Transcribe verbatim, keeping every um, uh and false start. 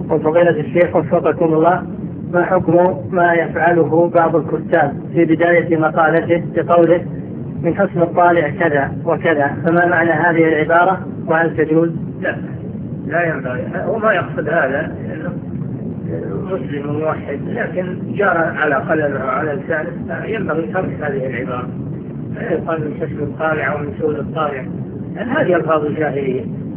وفضيلة الشيخ وفقكم الله، ما حكم ما يفعله بعض الكتاب في بداية مقالته بقوله من حسن الطالع كذا وكذا، فما معنى هذه العبارة وهل تجوز؟ لا لا ينبغي، هو ما يقصد هذا مسلم موحد، لكن جرى على قلمه وعلى لسانه، ينبغي ترك هذه العبارة. لا يقال من حسن الطالع ومن سوء الطالع، هذه ألفاظ الجاهلية.